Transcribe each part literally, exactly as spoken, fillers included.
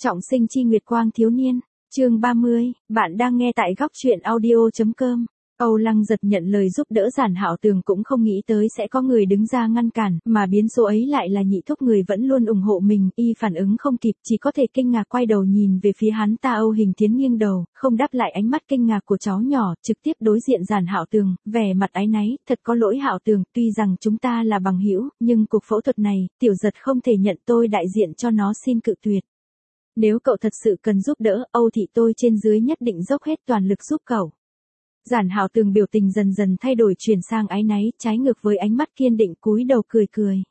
Trọng sinh chi nguyệt quang thiếu niên, chương ba mươi, bạn đang nghe tại góc truyện audio.com. Âu Lăng Giật nhận lời giúp đỡ Giản Hạo Tường cũng không nghĩ tới sẽ có người đứng ra ngăn cản, mà biến số ấy lại là Nhị Thúc, người vẫn luôn ủng hộ mình. Y phản ứng không kịp, chỉ có thể kinh ngạc quay đầu nhìn về phía hắn ta. Âu Hình Thiến nghiêng đầu, không đáp lại ánh mắt kinh ngạc của cháu nhỏ, trực tiếp đối diện Giản Hạo Tường, vẻ mặt áy náy. Thật có lỗi Hạo Tường, tuy rằng chúng ta là bằng hữu, nhưng cuộc phẫu thuật này, Tiểu Giật không thể nhận, tôi đại diện cho nó xin cự tuyệt. Nếu cậu thật sự cần giúp đỡ, Âu thị tôi trên dưới nhất định dốc hết toàn lực giúp cậu. Giản Hạo Tường biểu tình dần dần thay đổi, chuyển sang áy náy, trái ngược với ánh mắt kiên định, cúi đầu cười cười.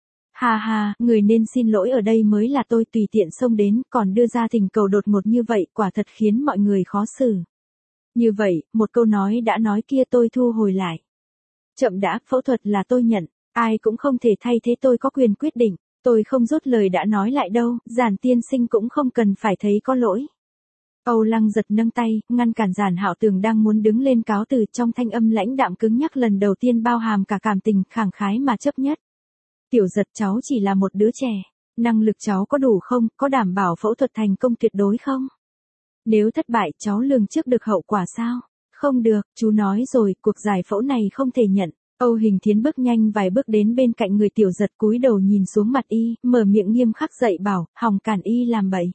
Ha ha, người nên xin lỗi ở đây mới là tôi, tùy tiện xông đến, còn đưa ra thỉnh cầu đột ngột như vậy, quả thật khiến mọi người khó xử. Như vậy, một câu nói đã nói kia tôi thu hồi lại. Chậm đã, phẫu thuật là tôi nhận, ai cũng không thể thay thế tôi có quyền quyết định. Tôi không rút lời đã nói lại đâu, Giản tiên sinh cũng không cần phải thấy có lỗi. Âu Lăng Giật nâng tay, ngăn cản Giản Hạo Tường đang muốn đứng lên cáo từ, trong thanh âm lãnh đạm cứng nhắc lần đầu tiên bao hàm cả cảm tình, khẳng khái mà chấp nhất. Tiểu Giật, cháu chỉ là một đứa trẻ, năng lực cháu có đủ không, có đảm bảo phẫu thuật thành công tuyệt đối không? Nếu thất bại, cháu lường trước được hậu quả sao? Không được, chú nói rồi, cuộc giải phẫu này không thể nhận. Âu Hình Thiến bước nhanh vài bước đến bên cạnh người Tiểu Giật, cúi đầu nhìn xuống mặt y, mở miệng nghiêm khắc dạy bảo, hòng cản y làm bậy.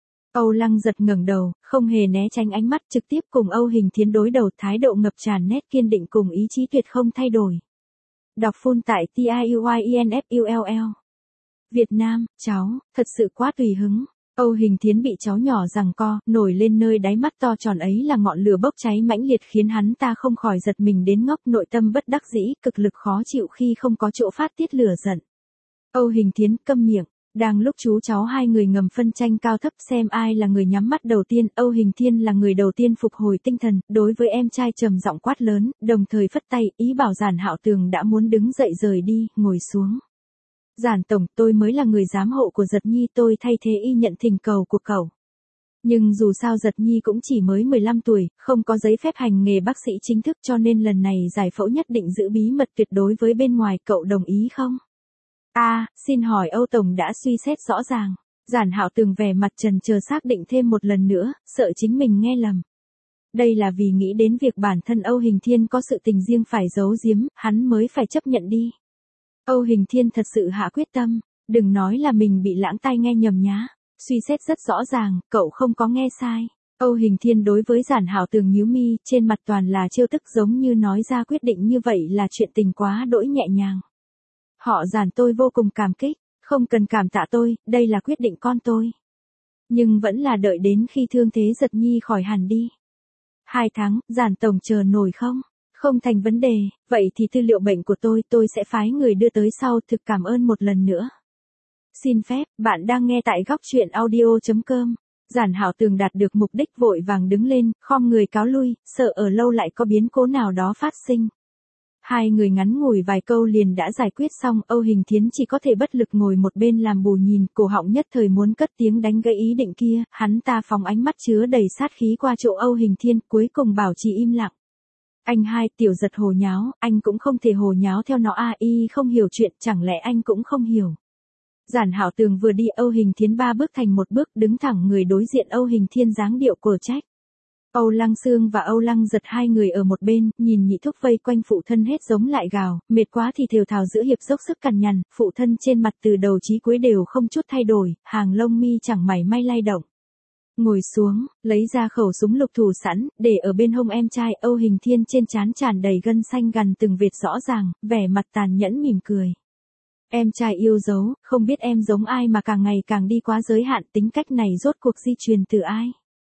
Âu Lăng Giật ngẩng đầu, không hề né tránh ánh mắt, trực tiếp cùng Âu Hình Thiến đối đầu, thái độ ngập tràn nét kiên định cùng ý chí tuyệt không thay đổi. Đọc full tại T I U Y E N F U L L. Việt Nam, cháu, thật sự quá tùy hứng. Âu Hình Thiến bị cháu nhỏ giằng co, nổi lên nơi đáy mắt to tròn ấy là ngọn lửa bốc cháy mãnh liệt, khiến hắn ta không khỏi giật mình đến ngốc, nội tâm bất đắc dĩ, cực lực khó chịu khi không có chỗ phát tiết lửa giận. Âu Hình Thiến, câm miệng. Đang lúc chú cháu hai người ngầm phân tranh cao thấp xem ai là người nhắm mắt đầu tiên, Âu Hình Thiên là người đầu tiên phục hồi tinh thần, đối với em trai trầm giọng quát lớn, đồng thời phất tay, ý bảo Giản Hạo Tường đã muốn đứng dậy rời đi, ngồi xuống. Giản tổng, tôi mới là người giám hộ của Giật Nhi, tôi thay thế y nhận thỉnh cầu của cậu. Nhưng dù sao Giật Nhi cũng chỉ mới mười lăm tuổi, không có giấy phép hành nghề bác sĩ chính thức, cho nên lần này giải phẫu nhất định giữ bí mật tuyệt đối với bên ngoài, cậu đồng ý không? A, à, xin hỏi Âu tổng đã suy xét rõ ràng. Giản Hạo Tường vẻ mặt trần chờ xác định thêm một lần nữa, sợ chính mình nghe lầm. Đây là vì nghĩ đến việc bản thân Âu Hình Thiên có sự tình riêng phải giấu giếm, hắn mới phải chấp nhận đi. Âu Hình Thiên thật sự hạ quyết tâm, đừng nói là mình bị lãng tai nghe nhầm nhá. Suy xét rất rõ ràng, cậu không có nghe sai. Âu Hình Thiên đối với Giản Hạo Tường nhíu mi, trên mặt toàn là trêu tức, giống như nói ra quyết định như vậy là chuyện tình quá đỗi nhẹ nhàng. Họ Giản, tôi vô cùng cảm kích, không cần cảm tạ tôi, đây là quyết định con tôi. Nhưng vẫn là đợi đến khi thương thế Giật Nhi khỏi hẳn đi. Hai tháng, Giản tổng chờ nổi không? Không thành vấn đề, vậy thì tư liệu bệnh của tôi, tôi sẽ phái người đưa tới sau, thực cảm ơn một lần nữa. Xin phép, bạn đang nghe tại góc truyện audio.com. Giản Hạo Tường đạt được mục đích vội vàng đứng lên, khom người cáo lui, sợ ở lâu lại có biến cố nào đó phát sinh. Hai người ngắn ngủi vài câu liền đã giải quyết xong, Âu Hình Thiến chỉ có thể bất lực ngồi một bên làm bù nhìn, cổ họng nhất thời muốn cất tiếng đánh gãy ý định kia, hắn ta phóng ánh mắt chứa đầy sát khí qua chỗ Âu Hình Thiên, cuối cùng bảo trì im lặng. Anh hai, Tiểu Giật hồ nháo, anh cũng không thể hồ nháo theo nó a, y không hiểu chuyện, chẳng lẽ anh cũng không hiểu. Giản Hạo Tường vừa đi, Âu Hình Thiến ba bước thành một bước, đứng thẳng người đối diện Âu Hình Thiên dáng điệu cở trách. Âu Lăng Sương và Âu Lăng Giật hai người ở một bên, nhìn Nhị Thúc vây quanh phụ thân hết giống lại gào, mệt quá thì thều thào giữa hiệp dốc sức cằn nhằn, phụ thân trên mặt từ đầu chí cuối đều không chút thay đổi, hàng lông mi chẳng mảy may lay động. Ngồi xuống, lấy ra khẩu súng lục thủ sẵn, để ở bên hông em trai. Âu Hình Thiên trên trán tràn đầy gân xanh gằn từng vệt rõ ràng, vẻ mặt tàn nhẫn mỉm cười. Em trai yêu dấu, không biết em giống ai mà càng ngày càng đi quá giới hạn, tính cách này rốt cuộc di truyền từ ai?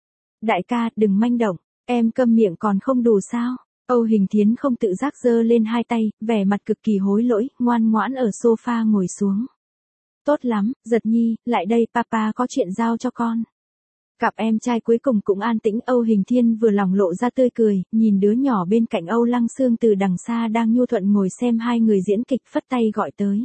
Đại ca, đừng manh động, em câm miệng còn không đủ sao? Âu Hình Thiến không tự giác giơ lên hai tay, vẻ mặt cực kỳ hối lỗi, ngoan ngoãn ở sofa ngồi xuống. Tốt lắm, Giật Nhi, lại đây, papa có chuyện giao cho con. Cặp em trai cuối cùng cũng an tĩnh. Âu Hình Thiên vừa lòng lộ ra tươi cười, nhìn đứa nhỏ bên cạnh Âu Lăng Sương từ đằng xa đang nhu thuận ngồi xem hai người diễn kịch, phất tay gọi tới.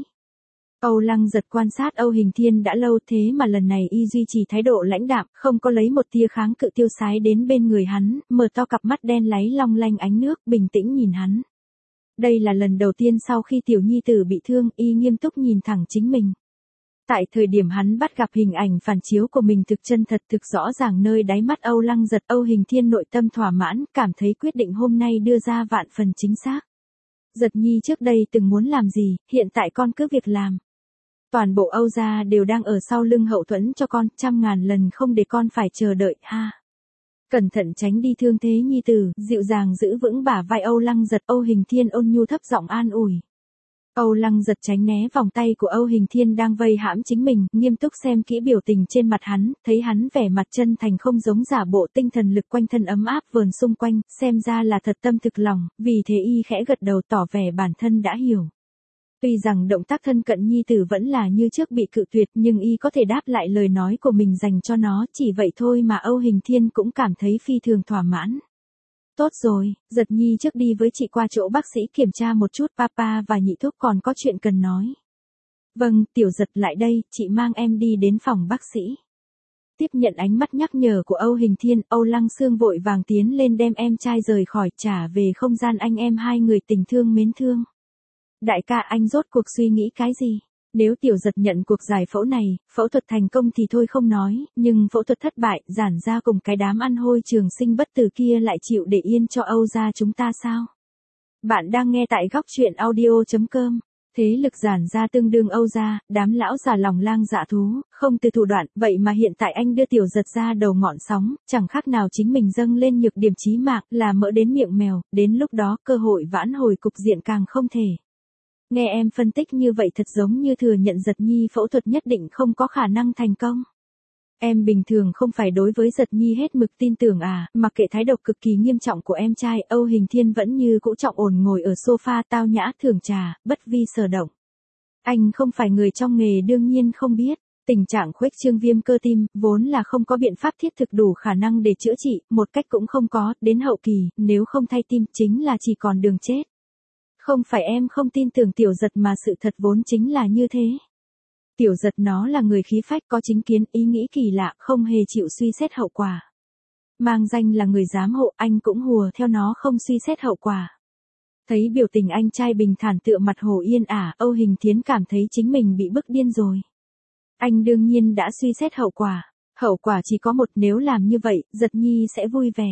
Âu Lăng Giật quan sát Âu Hình Thiên đã lâu, thế mà lần này y duy trì thái độ lãnh đạm, không có lấy một tia kháng cự, tiêu sái đến bên người hắn, mở to cặp mắt đen láy long lanh ánh nước, bình tĩnh nhìn hắn. Đây là lần đầu tiên sau khi tiểu nhi tử bị thương, y nghiêm túc nhìn thẳng chính mình. Tại thời điểm hắn bắt gặp hình ảnh phản chiếu của mình thực chân thật thực rõ ràng nơi đáy mắt Âu Lăng Giật, Âu Hình Thiên nội tâm thỏa mãn, cảm thấy quyết định hôm nay đưa ra vạn phần chính xác. Giật Nhi trước đây từng muốn làm gì, hiện tại con cứ việc làm. Toàn bộ Âu gia đều đang ở sau lưng hậu thuẫn cho con, trăm ngàn lần không để con phải chờ đợi, ha. Cẩn thận tránh đi thương thế nhi tử, dịu dàng giữ vững bả vai Âu Lăng Giật, Âu Hình Thiên ôn nhu thấp giọng an ủi. Âu Lăng Giật tránh né vòng tay của Âu Hình Thiên đang vây hãm chính mình, nghiêm túc xem kỹ biểu tình trên mặt hắn, thấy hắn vẻ mặt chân thành không giống giả bộ, tinh thần lực quanh thân ấm áp vờn xung quanh, xem ra là thật tâm thực lòng, vì thế y khẽ gật đầu tỏ vẻ bản thân đã hiểu. Tuy rằng động tác thân cận nhi tử vẫn là như trước bị cự tuyệt, nhưng y có thể đáp lại lời nói của mình dành cho nó, chỉ vậy thôi mà Âu Hình Thiên cũng cảm thấy phi thường thỏa mãn. Tốt rồi, Giật Nhi trước đi với chị qua chỗ bác sĩ kiểm tra một chút, papa và nhị thúc còn có chuyện cần nói. Vâng, Tiểu Giật lại đây, chị mang em đi đến phòng bác sĩ. Tiếp nhận ánh mắt nhắc nhở của Âu Hình Thiên, Âu Lăng Sương vội vàng tiến lên đem em trai rời khỏi, trả về không gian anh em hai người tình thương mến thương. Đại ca, anh rốt cuộc suy nghĩ cái gì? Nếu Tiểu Giật nhận cuộc giải phẫu này, phẫu thuật thành công thì thôi không nói, nhưng phẫu thuật thất bại, Giản gia cùng cái đám ăn hôi trường sinh bất tử kia lại chịu để yên cho Âu gia chúng ta sao? Bạn đang nghe tại góc truyện audio chấm com. Thế lực Giản gia tương đương Âu gia, đám lão già lòng lang dạ thú, không từ thủ đoạn, vậy mà hiện tại anh đưa Tiểu Giật ra đầu ngọn sóng, chẳng khác nào chính mình dâng lên nhược điểm chí mạng, là mỡ đến miệng mèo, đến lúc đó cơ hội vãn hồi cục diện càng không thể. Nghe em phân tích như vậy thật giống như thừa nhận Giật Nhi phẫu thuật nhất định không có khả năng thành công. Em bình thường không phải đối với Giật Nhi hết mực tin tưởng à, mặc kệ thái độ cực kỳ nghiêm trọng của em trai, Âu Hình Thiên vẫn như cũ trọng ổn ngồi ở sofa tao nhã thưởng trà, bất vi sở động. Anh không phải người trong nghề đương nhiên không biết, tình trạng khuếch trương viêm cơ tim, vốn là không có biện pháp thiết thực đủ khả năng để chữa trị, một cách cũng không có, đến hậu kỳ, nếu không thay tim chính là chỉ còn đường chết. Không phải em không tin tưởng Tiểu Giật mà sự thật vốn chính là như thế. Tiểu Giật nó là người khí phách có chính kiến, ý nghĩ kỳ lạ, không hề chịu suy xét hậu quả. Mang danh là người giám hộ, anh cũng hùa theo nó không suy xét hậu quả. Thấy biểu tình anh trai bình thản tựa mặt hồ yên ả, Âu Hình Thiên cảm thấy chính mình bị bức điên rồi. Anh đương nhiên đã suy xét hậu quả. Hậu quả chỉ có một, nếu làm như vậy, Giật Nhi sẽ vui vẻ.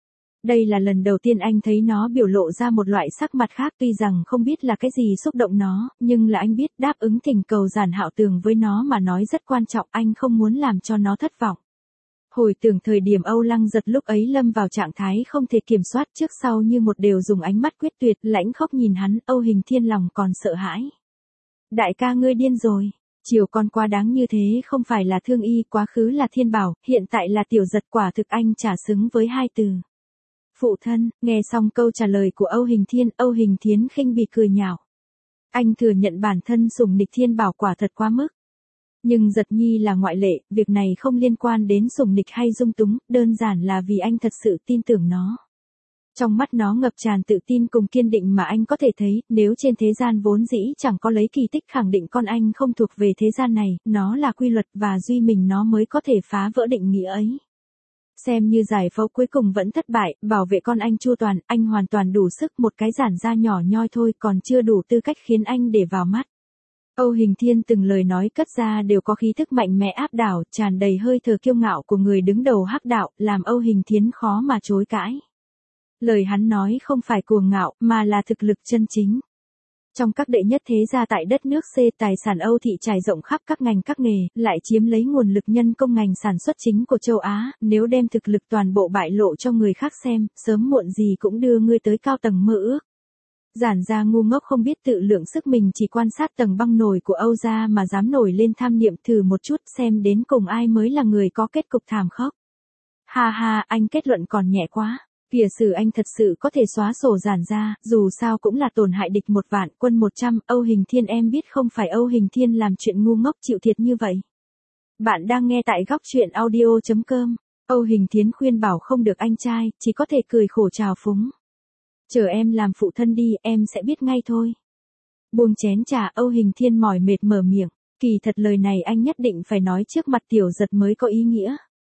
Đây là lần đầu tiên anh thấy nó biểu lộ ra một loại sắc mặt khác, tuy rằng không biết là cái gì xúc động nó, nhưng là anh biết đáp ứng thỉnh cầu Giản Hạo Tường với nó mà nói rất quan trọng, anh không muốn làm cho nó thất vọng. Hồi tưởng thời điểm Âu Lăng Giật lúc ấy lâm vào trạng thái không thể kiểm soát, trước sau như một đều dùng ánh mắt quyết tuyệt, lãnh khốc nhìn hắn, Âu Hình Thiên lòng còn sợ hãi. Đại ca ngươi điên rồi, chiều con quá đáng như thế không phải là thương y, quá khứ là thiên bảo, hiện tại là Tiểu Giật, quả thực anh chả xứng với hai từ. Phụ thân, nghe xong câu trả lời của Âu Hình Thiên, Âu Hình Thiên khinh bỉ cười nhạo. Anh thừa nhận bản thân sủng nịch thiên bảo quả thật quá mức. Nhưng Giật Nhi là ngoại lệ, việc này không liên quan đến sủng nịch hay dung túng, đơn giản là vì anh thật sự tin tưởng nó. Trong mắt nó ngập tràn tự tin cùng kiên định mà anh có thể thấy, nếu trên thế gian vốn dĩ chẳng có lấy kỳ tích khẳng định con anh không thuộc về thế gian này, nó là quy luật và duy mình nó mới có thể phá vỡ định nghĩa ấy. Xem như giải phẫu cuối cùng vẫn thất bại, bảo vệ con anh chu toàn, anh hoàn toàn đủ sức, một cái Giản gia nhỏ nhoi thôi còn chưa đủ tư cách khiến anh để vào mắt. Âu Hình Thiên từng lời nói cất ra đều có khí thức mạnh mẽ áp đảo, tràn đầy hơi thở kiêu ngạo của người đứng đầu hắc đạo, làm Âu Hình Thiên khó mà chối cãi. Lời hắn nói không phải cuồng ngạo, mà là thực lực chân chính. Trong các đệ nhất thế gia tại đất nước C, tài sản Âu thị trải rộng khắp các ngành các nghề, lại chiếm lấy nguồn lực nhân công ngành sản xuất chính của châu Á, nếu đem thực lực toàn bộ bại lộ cho người khác xem, sớm muộn gì cũng đưa ngươi tới cao tầng mơ ước. Giản gia ngu ngốc không biết tự lượng sức mình, chỉ quan sát tầng băng nổi của Âu gia mà dám nổi lên tham niệm, thử một chút xem đến cùng ai mới là người có kết cục thảm khốc. Ha ha, anh kết luận còn nhẹ quá. Kìa sử anh thật sự có thể xóa sổ Giản gia, dù sao cũng là tổn hại địch một vạn, quân một trăm, Âu Hình Thiên em biết không phải Âu Hình Thiên làm chuyện ngu ngốc chịu thiệt như vậy. Bạn đang nghe tại góc truyện audio chấm com. Âu Hình Thiên khuyên bảo không được anh trai, chỉ có thể cười khổ trào phúng. Chờ em làm phụ thân đi, em sẽ biết ngay thôi. Buông chén trà, Âu Hình Thiên mỏi mệt mở miệng, kỳ thật lời này anh nhất định phải nói trước mặt Tiểu Giật mới có ý nghĩa.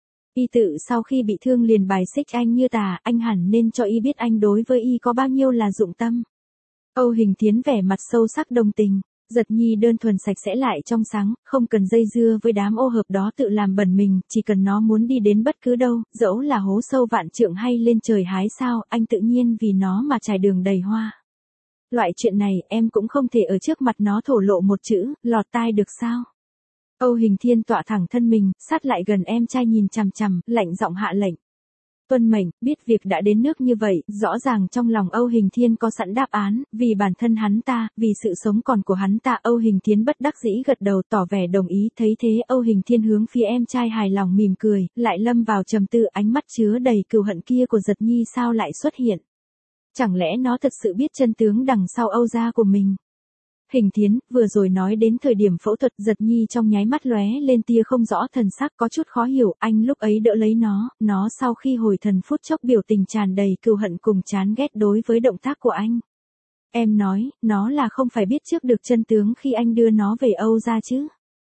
Y tự sau khi bị thương liền bài xích anh như tà, anh hẳn nên cho y biết anh đối với y có bao nhiêu là dụng tâm. Âu Hình Thiên vẻ mặt sâu sắc đồng tình. Giật Nhi đơn thuần sạch sẽ lại trong sáng, không cần dây dưa với đám ô hợp đó tự làm bẩn mình, chỉ cần nó muốn đi đến bất cứ đâu, dẫu là hố sâu vạn trượng hay lên trời hái sao, anh tự nhiên vì nó mà trải đường đầy hoa. Loại chuyện này em cũng không thể ở trước mặt nó thổ lộ một chữ, lọt tai được sao? Âu Hình Thiên tọa thẳng thân mình, sát lại gần em trai nhìn chằm chằm, lạnh giọng hạ lệnh. Tuân mệnh, biết việc đã đến nước như vậy, rõ ràng trong lòng Âu Hình Thiên có sẵn đáp án, vì bản thân hắn ta, vì sự sống còn của hắn ta. Âu Hình Thiên bất đắc dĩ gật đầu tỏ vẻ đồng ý, thấy thế Âu Hình Thiên hướng phía em trai hài lòng mỉm cười, lại lâm vào trầm tư, ánh mắt chứa đầy cừu hận kia của Giật Nhi sao lại xuất hiện. Chẳng lẽ nó thật sự biết chân tướng đằng sau Âu gia của mình? Hình Thiến, vừa rồi nói đến thời điểm phẫu thuật, Giật Nhi trong nháy mắt lóe lên tia không rõ thần sắc, có chút khó hiểu, anh lúc ấy đỡ lấy nó, nó sau khi hồi thần phút chốc biểu tình tràn đầy cừu hận cùng chán ghét đối với động tác của anh. Em nói, nó là không phải biết trước được chân tướng khi anh đưa nó về Âu gia chứ?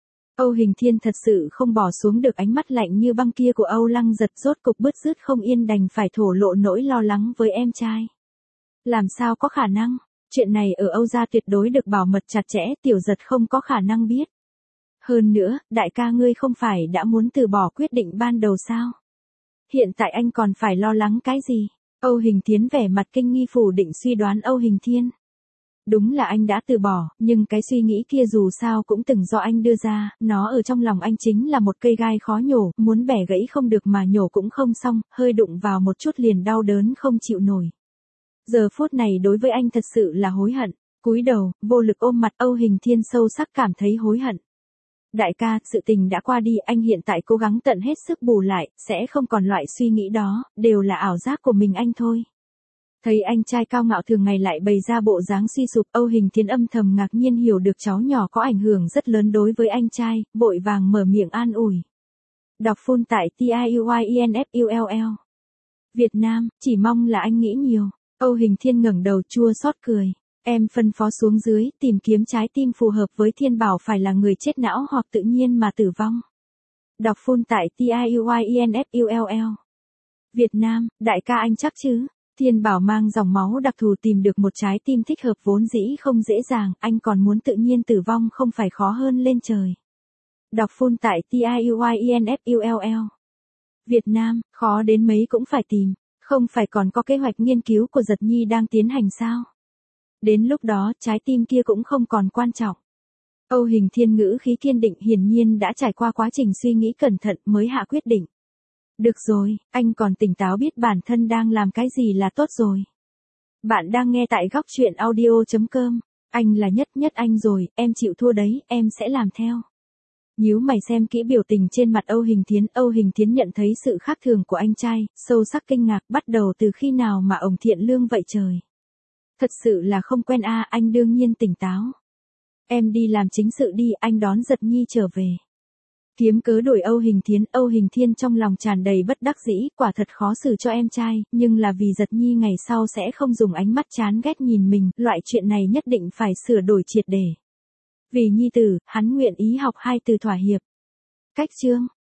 Âu Hình Thiên thật sự không bỏ xuống được ánh mắt lạnh như băng kia của Âu Lăng Giật, rốt cục bứt rứt không yên đành phải thổ lộ nỗi lo lắng với em trai. Làm sao có khả năng? Chuyện này ở Âu gia tuyệt đối được bảo mật chặt chẽ, Tiểu Giật không có khả năng biết. Hơn nữa, đại ca ngươi không phải đã muốn từ bỏ quyết định ban đầu sao? Hiện tại anh còn phải lo lắng cái gì? Âu Hình Thiến vẻ mặt kinh nghi phủ định suy đoán Âu Hình Thiên. Đúng là anh đã từ bỏ, nhưng cái suy nghĩ kia dù sao cũng từng do anh đưa ra, nó ở trong lòng anh chính là một cây gai khó nhổ, muốn bẻ gãy không được mà nhổ cũng không xong, hơi đụng vào một chút liền đau đớn không chịu nổi. Giờ phút này đối với anh thật sự là hối hận, cúi đầu, vô lực ôm mặt. Âu Hình Thiên sâu sắc cảm thấy hối hận. Đại ca, sự tình đã qua đi, anh hiện tại cố gắng tận hết sức bù lại, sẽ không còn loại suy nghĩ đó, đều là ảo giác của mình anh thôi. Thấy anh trai cao ngạo thường ngày lại bày ra bộ dáng suy sụp, Âu Hình Thiên âm thầm ngạc nhiên hiểu được cháu nhỏ có ảnh hưởng rất lớn đối với anh trai, vội vàng mở miệng an ủi. Đọc full tại T I U Y E N F U L L. Việt Nam, chỉ mong là anh nghĩ nhiều. Âu Hình Thiên ngẩng đầu chua xót cười. Em phân phó xuống dưới, tìm kiếm trái tim phù hợp với Thiên Bảo, phải là người chết não hoặc tự nhiên mà tử vong. Đọc full tại T I U Y E N F U L L. Việt Nam, đại ca anh chắc chứ? Thiên Bảo mang dòng máu đặc thù tìm được một trái tim thích hợp vốn dĩ không dễ dàng, anh còn muốn tự nhiên tử vong không phải khó hơn lên trời. Đọc full tại T I U Y E N F U L L. Việt Nam, khó đến mấy cũng phải tìm. Không phải còn có kế hoạch nghiên cứu của Giật Nhi đang tiến hành sao? Đến lúc đó, trái tim kia cũng không còn quan trọng. Âu Hình Thiên ngữ khí kiên định, hiển nhiên đã trải qua quá trình suy nghĩ cẩn thận mới hạ quyết định. Được rồi, anh còn tỉnh táo biết bản thân đang làm cái gì là tốt rồi. Bạn đang nghe tại góc truyện audio chấm com. Anh là nhất nhất anh rồi, em chịu thua đấy, em sẽ làm theo. Nhíu mày xem kỹ biểu tình trên mặt Âu Hình Thiến, Âu Hình Thiến nhận thấy sự khác thường của anh trai, sâu sắc kinh ngạc, bắt đầu từ khi nào mà ông thiện lương vậy trời. Thật sự là không quen a. À, anh đương nhiên tỉnh táo. Em đi làm chính sự đi, anh đón Giật Nhi trở về. Kiếm cớ đuổi Âu Hình Thiến, Âu Hình Thiên trong lòng tràn đầy bất đắc dĩ, quả thật khó xử cho em trai, nhưng là vì Giật Nhi ngày sau sẽ không dùng ánh mắt chán ghét nhìn mình, loại chuyện này nhất định phải sửa đổi triệt để. Vì nhi tử, hắn nguyện ý học hai từ thỏa hiệp. Cách chương